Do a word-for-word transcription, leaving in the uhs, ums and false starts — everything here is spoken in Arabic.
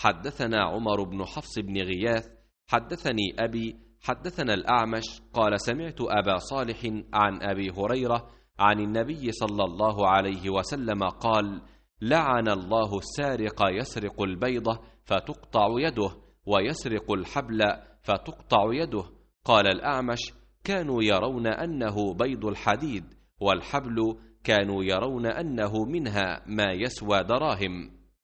حدثنا عمر بن حفص بن غياث حدثني أبي حدثنا الأعمش قال سمعت أبا صالح عن أبي هريرة عن النبي صلى الله عليه وسلم قال: لعن الله السارق يسرق البيضة فتقطع يده، ويسرق الحبل فتقطع يده. قال الأعمش: كانوا يرون أنه بيض الحديد، والحبل كانوا يرون أنه منها ما يسوى دراهم.